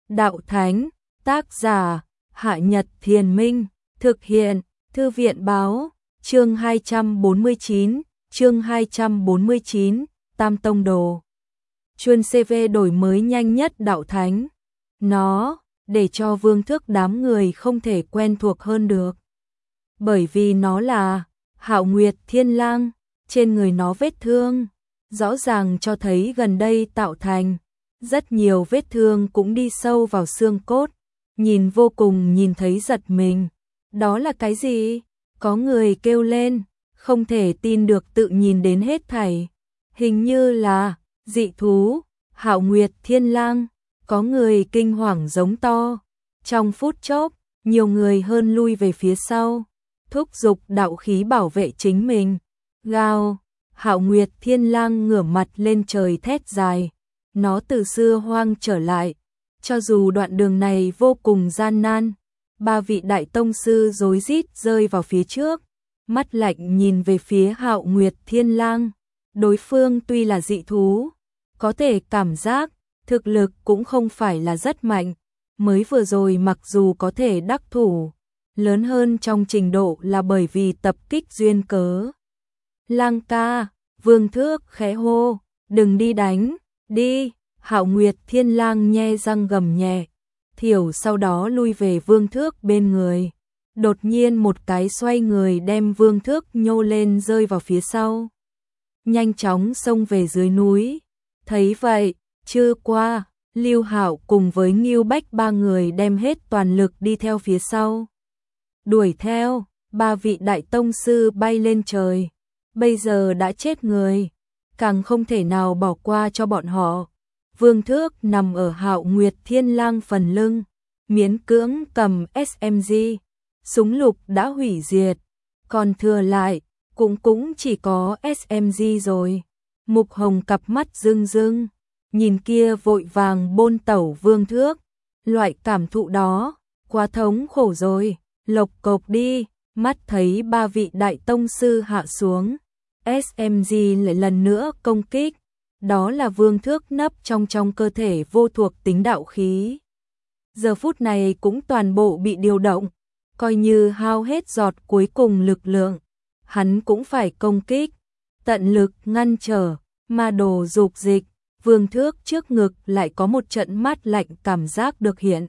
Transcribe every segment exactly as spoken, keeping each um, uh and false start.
đạo thánh, tác giả, Hạ Nhật Thiền Minh, thực hiện, Thư viện báo, chương hai trăm bốn mươi chín, chương hai trăm bốn mươi chín, Tam Tông Đồ. Chuyên xê vê đổi mới nhanh nhất đạo thánh. Nó, để cho Vương Thước đám người không thể quen thuộc hơn được. Bởi vì nó là Hạo Nguyệt Thiên Lang, trên người nó vết thương, rõ ràng cho thấy gần đây tạo thành. Rất nhiều vết thương cũng đi sâu vào xương cốt, nhìn vô cùng nhìn thấy giật mình. Đó là cái gì? Có người kêu lên, không thể tin được tự nhìn đến hết thảy. Hình như là dị thú, Hạo Nguyệt Thiên Lang. Có người kinh hoàng giống to. Trong phút chốc, nhiều người hơn lui về phía sau, thúc giục đạo khí bảo vệ chính mình. Gào, Hạo Nguyệt Thiên Lang ngửa mặt lên trời thét dài. Nó từ xưa hoang trở lại, cho dù đoạn đường này vô cùng gian nan. Ba vị đại tông sư rối rít rơi vào phía trước, mắt lạnh nhìn về phía Hạo Nguyệt Thiên Lang. Đối phương tuy là dị thú, có thể cảm giác, thực lực cũng không phải là rất mạnh. Mới vừa rồi mặc dù có thể đắc thủ, lớn hơn trong trình độ là bởi vì tập kích duyên cớ. Lang ca, Vương Thước khẽ hô, đừng đi đánh, đi. Hạo Nguyệt Thiên Lang nhe răng gầm nhẹ, thiểu sau đó lui về Vương Thước bên người. Đột nhiên một cái xoay người đem Vương Thước nhô lên rơi vào phía sau. Nhanh chóng xông về dưới núi. Thấy vậy, chưa qua, Lưu Hạo cùng với Ngưu Bách ba người đem hết toàn lực đi theo phía sau. Đuổi theo, ba vị đại tông sư bay lên trời. Bây giờ đã chết người, càng không thể nào bỏ qua cho bọn họ. Vương Thước nằm ở Hạo Nguyệt Thiên Lang phần lưng, miễn cưỡng cầm ét em giê, súng lục đã hủy diệt, còn thừa lại cũng cũng chỉ có ét em giê rồi. Mục Hồng cặp mắt rưng rưng, nhìn kia vội vàng bôn tẩu Vương Thước, loại cảm thụ đó, quá thống khổ rồi. Lộc cộc đi, mắt thấy ba vị đại tông sư hạ xuống, ét em giê lại lần nữa công kích. Đó là Vương Thước nấp trong trong cơ thể vô thuộc tính đạo khí. Giờ phút này cũng toàn bộ bị điều động, coi như hao hết giọt cuối cùng lực lượng, hắn cũng phải công kích, tận lực ngăn trở. Ma đồ dục dịch, Vương Thước trước ngực lại có một trận mát lạnh cảm giác được hiện.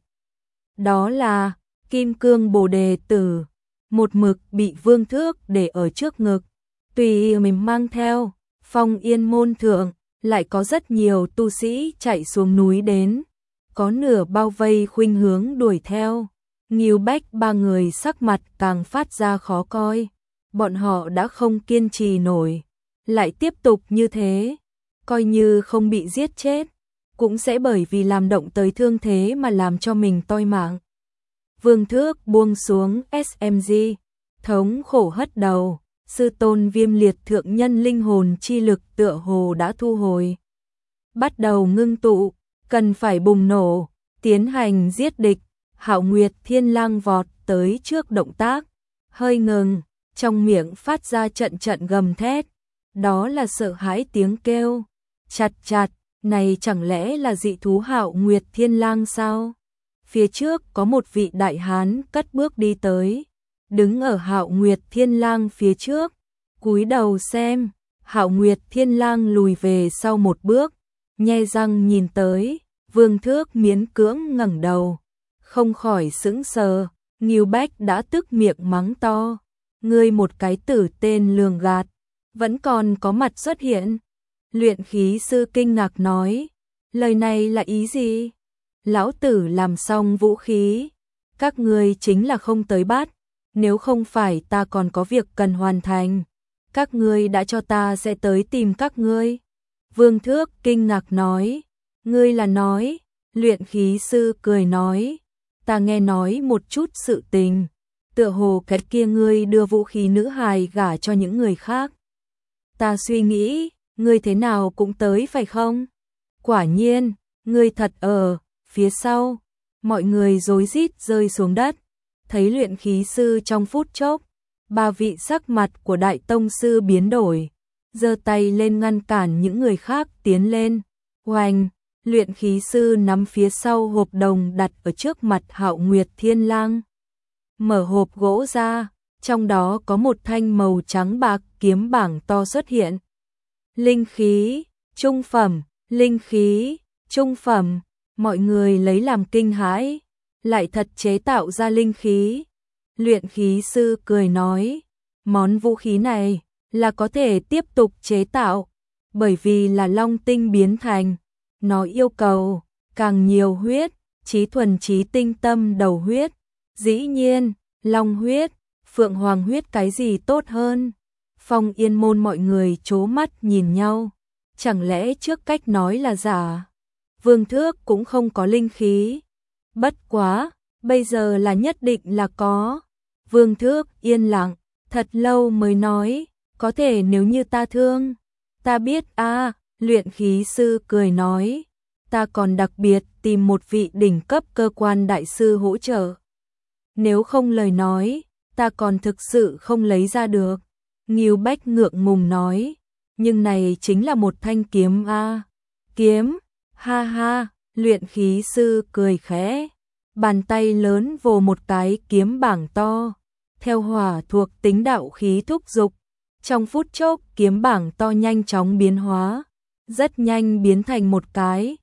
Đó là Kim Cương Bồ Đề Tử, một mực bị Vương Thước để ở trước ngực, tùy mình mang theo. Phong Yên môn thượng lại có rất nhiều tu sĩ chạy xuống núi đến, có nửa bao vây khuynh hướng đuổi theo. Ngưu Bách ba người sắc mặt càng phát ra khó coi, bọn họ đã không kiên trì nổi, lại tiếp tục như thế, coi như không bị giết chết, cũng sẽ bởi vì làm động tới thương thế mà làm cho mình toi mạng. Vương Thước buông xuống ét em giê, thống khổ hất đầu. Sư tôn Viêm Liệt thượng nhân linh hồn chi lực tựa hồ đã thu hồi, bắt đầu ngưng tụ, cần phải bùng nổ, tiến hành giết địch. Hạo Nguyệt Thiên Lang vọt tới trước động tác, hơi ngừng, trong miệng phát ra trận trận gầm thét, đó là sợ hãi tiếng kêu. Chặt chặt, này chẳng lẽ là dị thú Hạo Nguyệt Thiên Lang sao? Phía trước có một vị đại hán cất bước đi tới, đứng ở Hạo Nguyệt Thiên Lang phía trước, cúi đầu xem. Hạo Nguyệt Thiên Lang lùi về sau một bước, nhe răng nhìn tới. Vương Thước miễn cưỡng ngẩng đầu, không khỏi sững sờ. Ngưu Bách đã tức miệng mắng to, ngươi một cái tử tên lường gạt, vẫn còn có mặt xuất hiện. Luyện khí sư kinh ngạc nói, lời này là ý gì? Lão tử làm xong vũ khí, các ngươi chính là không tới bắt. Nếu không phải ta còn có việc cần hoàn thành, các ngươi đã cho ta sẽ tới tìm các ngươi. Vương Thước kinh ngạc nói, ngươi là nói? Luyện khí sư cười nói, ta nghe nói một chút sự tình, tựa hồ cái kia ngươi đưa vũ khí nữ hài gả cho những người khác. Ta suy nghĩ, ngươi thế nào cũng tới phải không? Quả nhiên, ngươi thật ở. Phía sau, mọi người rối rít rơi xuống đất. Thấy luyện khí sư trong phút chốc, ba vị sắc mặt của đại tông sư biến đổi, giơ tay lên ngăn cản những người khác tiến lên. Oanh, Luyện khí sư nắm phía sau hộp đồng đặt ở trước mặt Hạo Nguyệt Thiên Lang. Mở hộp gỗ ra, trong đó có một thanh màu trắng bạc kiếm bảng to xuất hiện. Linh khí, trung phẩm, linh khí, trung phẩm, mọi người lấy làm kinh hãi, lại thật chế tạo ra linh khí. Luyện khí sư cười nói, món vũ khí này là có thể tiếp tục chế tạo, bởi vì là long tinh biến thành, nó yêu cầu càng nhiều huyết, chí thuần chí tinh tâm đầu huyết, dĩ nhiên, long huyết, phượng hoàng huyết cái gì tốt hơn. Phong Yên môn mọi người trố mắt nhìn nhau, chẳng lẽ trước cách nói là giả? Vương Thước cũng không có linh khí. Bất quá, bây giờ là nhất định là có. Vương Thước yên lặng, thật lâu mới nói, có thể nếu như ta thương. Ta biết a, à, luyện khí sư cười nói, ta còn đặc biệt tìm một vị đỉnh cấp cơ quan đại sư hỗ trợ. Nếu không lời nói, ta còn thực sự không lấy ra được. Ngưu Bách ngượng ngùng nói, nhưng này chính là một thanh kiếm a. À. Kiếm, ha ha, luyện khí sư cười khẽ, bàn tay lớn vồ một cái kiếm bảng to, theo hỏa thuộc tính đạo khí thúc dục, trong phút chốc kiếm bảng to nhanh chóng biến hóa, rất nhanh biến thành một cái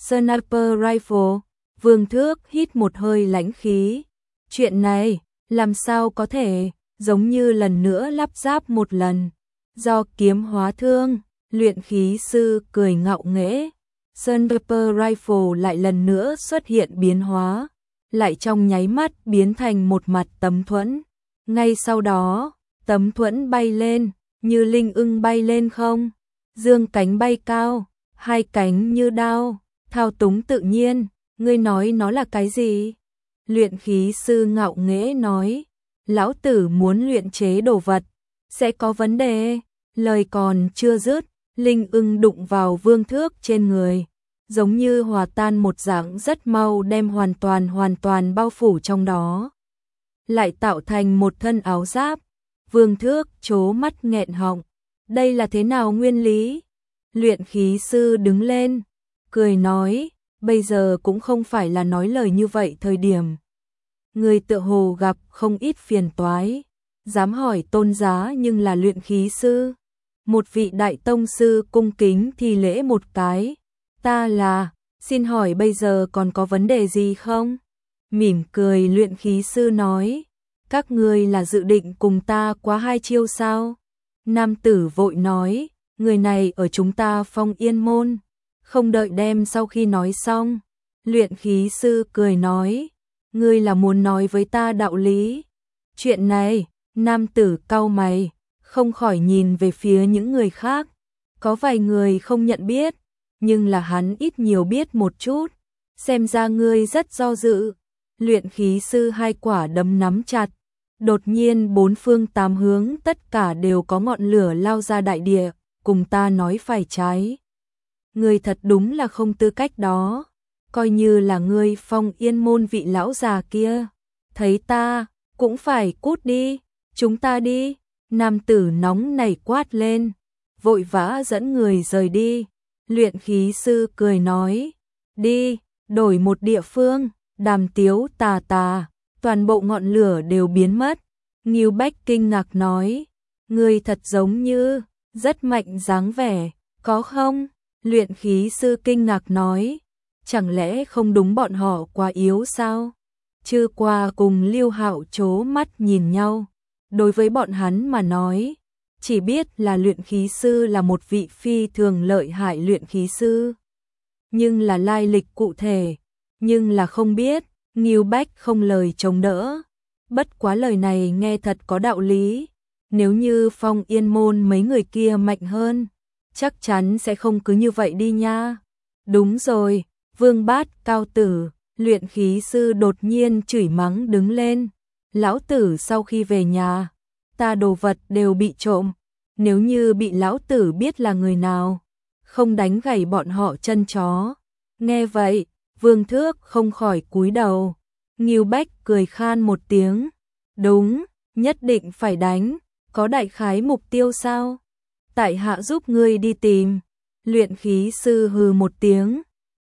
sniper rifle. Vương Thước hít một hơi lãnh khí, chuyện này làm sao có thể, giống như lần nữa lắp ráp một lần, do kiếm hóa thương. Luyện khí sư cười ngạo nghễ, sniper rifle lại lần nữa xuất hiện biến hóa, lại trong nháy mắt biến thành một mặt tấm thuẫn. Ngay sau đó, tấm thuẫn bay lên, như linh ưng bay lên không, dương cánh bay cao, hai cánh như đao, thao túng tự nhiên. Ngươi nói nó là cái gì? Luyện khí sư ngạo nghễ nói, lão tử muốn luyện chế đồ vật, sẽ có vấn đề. Lời còn chưa dứt, linh ưng đụng vào Vương Thước trên người, giống như hòa tan một dạng rất mau đem hoàn toàn hoàn toàn bao phủ trong đó, lại tạo thành một thân áo giáp. Vương Thước trố mắt nghẹn họng, đây là thế nào nguyên lý? Luyện khí sư đứng lên, cười nói, bây giờ cũng không phải là nói lời như vậy thời điểm. Người tựa hồ gặp không ít phiền toái, dám hỏi tôn giá nhưng là luyện khí sư. Một vị đại tông sư cung kính thi lễ một cái, ta là, xin hỏi bây giờ còn có vấn đề gì không? Mỉm cười luyện khí sư nói, các ngươi là dự định cùng ta quá hai chiêu sao? Nam tử vội nói, người này ở chúng ta Phong Yên môn. Không đợi đem sau khi nói xong, luyện khí sư cười nói, ngươi là muốn nói với ta đạo lý. Chuyện này, nam tử cau mày, không khỏi nhìn về phía những người khác. Có vài người không nhận biết, nhưng là hắn ít nhiều biết một chút. Xem ra ngươi rất do dự. Luyện khí sư hai quả đấm nắm chặt. Đột nhiên bốn phương tám hướng tất cả đều có ngọn lửa lao ra đại địa, cùng ta nói phải trái. Ngươi thật đúng là không tư cách đó, coi như là ngươi Phong Yên môn vị lão già kia, thấy ta, cũng phải cút đi, chúng ta đi. Nam tử nóng nảy quát lên, vội vã dẫn người rời đi. Luyện khí sư cười nói, đi, đổi một địa phương. Đàm Tiếu tà tà, toàn bộ ngọn lửa đều biến mất. Ngưu Bách kinh ngạc nói, ngươi thật giống như rất mạnh dáng vẻ, có không? Luyện khí sư kinh ngạc nói, chẳng lẽ không đúng bọn họ quá yếu sao? Chư Qua cùng Lưu Hạo trố mắt nhìn nhau. Đối với bọn hắn mà nói, chỉ biết là luyện khí sư là một vị phi thường lợi hại luyện khí sư, nhưng là lai lịch cụ thể, nhưng là không biết. Ngưu Bách không lời chống đỡ, bất quá lời này nghe thật có đạo lý. Nếu như Phong Yên môn mấy người kia mạnh hơn, chắc chắn sẽ không cứ như vậy đi nha. Đúng rồi, Vương Bát cao tử. Luyện khí sư đột nhiên chửi mắng đứng lên, lão tử sau khi về nhà, ta đồ vật đều bị trộm, nếu như bị lão tử biết là người nào, không đánh gãy bọn họ chân chó. Nghe vậy, Vương Thước không khỏi cúi đầu. Ngưu Bách cười khan một tiếng, đúng, nhất định phải đánh, có đại khái mục tiêu sao? Tại hạ giúp ngươi đi tìm. Luyện khí sư hừ một tiếng,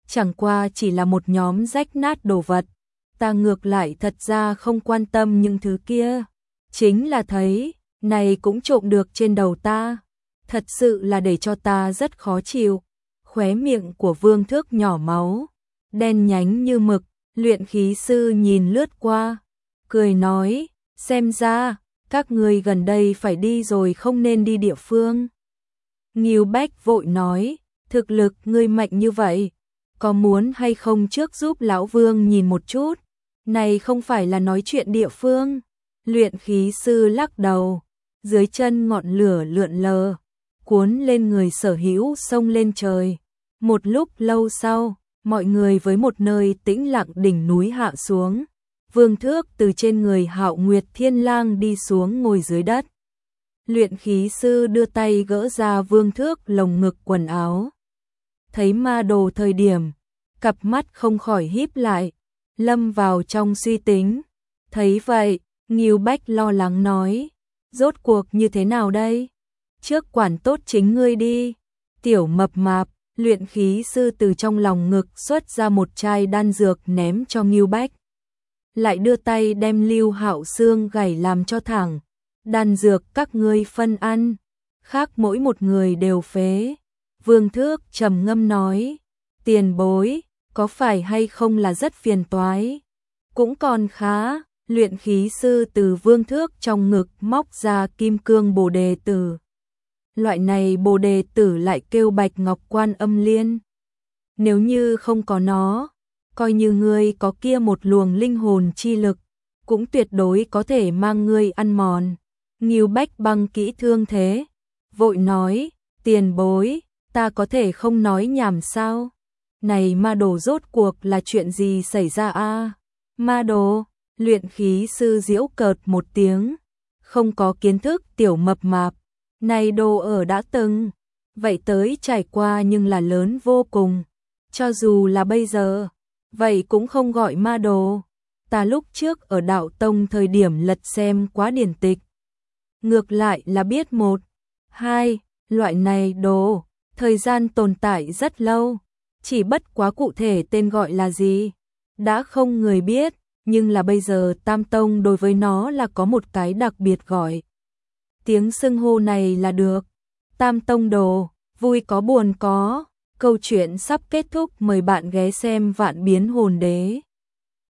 chẳng qua chỉ là một nhóm rách nát đồ vật. Ta ngược lại thật ra không quan tâm những thứ kia. Chính là thấy, này cũng trộm được trên đầu ta. Thật sự là để cho ta rất khó chịu. Khóe miệng của Vương Thước nhỏ máu, đen nhánh như mực, luyện khí sư nhìn lướt qua, cười nói, xem ra, các ngươi gần đây phải đi rồi không nên đi địa phương. Ngưu Bách vội nói, thực lực ngươi mạnh như vậy, có muốn hay không trước giúp lão Vương nhìn một chút, này không phải là nói chuyện địa phương. Luyện khí sư lắc đầu, dưới chân ngọn lửa lượn lờ, cuốn lên người Sở Hữu xông lên trời. Một lúc lâu sau, mọi người với một nơi tĩnh lặng đỉnh núi hạ xuống. Vương Thước từ trên người Hạo Nguyệt Thiên Lang đi xuống ngồi dưới đất. Luyện khí sư đưa tay gỡ ra Vương Thước lồng ngực quần áo. Thấy ma đồ thời điểm, cặp mắt không khỏi híp lại, lâm vào trong suy tính. Thấy vậy, Ngưu Bách lo lắng nói, rốt cuộc như thế nào đây? Trước quản tốt chính ngươi đi. Tiểu mập mạp, luyện khí sư từ trong lòng ngực xuất ra một chai đan dược ném cho Ngưu Bách. Lại đưa tay đem Lưu Hạo xương gảy làm cho thẳng. Đan dược các ngươi phân ăn, khác mỗi một người đều phế. Vương Thước trầm ngâm nói, tiền bối, có phải hay không là rất phiền toái? Cũng còn khá. Luyện khí sư từ Vương Thước trong ngực móc ra kim cương bồ đề tử. Loại này bồ đề tử lại kêu Bạch Ngọc Quan Âm Liên. Nếu như không có nó, coi như ngươi có kia một luồng linh hồn chi lực, cũng tuyệt đối có thể mang ngươi ăn mòn. Ngưu Bách băng kỹ thương thế, vội nói, tiền bối, ta có thể không nói nhảm sao? Này ma đồ rốt cuộc là chuyện gì xảy ra a? Ma đồ, luyện khí sư giễu cợt một tiếng, không có kiến thức tiểu mập mạp, này đồ ở đã từng, vậy tới trải qua nhưng là lớn vô cùng, cho dù là bây giờ, vậy cũng không gọi ma đồ. Ta lúc trước ở đạo tông thời điểm lật xem quá điển tịch, ngược lại là biết một, hai, loại này đồ, thời gian tồn tại rất lâu, chỉ bất quá cụ thể tên gọi là gì, đã không người biết, nhưng là bây giờ Tam Tông đối với nó là có một cái đặc biệt gọi. Tiếng xưng hô này là được. Tam Tông đồ, vui có buồn có, câu chuyện sắp kết thúc, mời bạn ghé xem Vạn Biến Hồn Đế.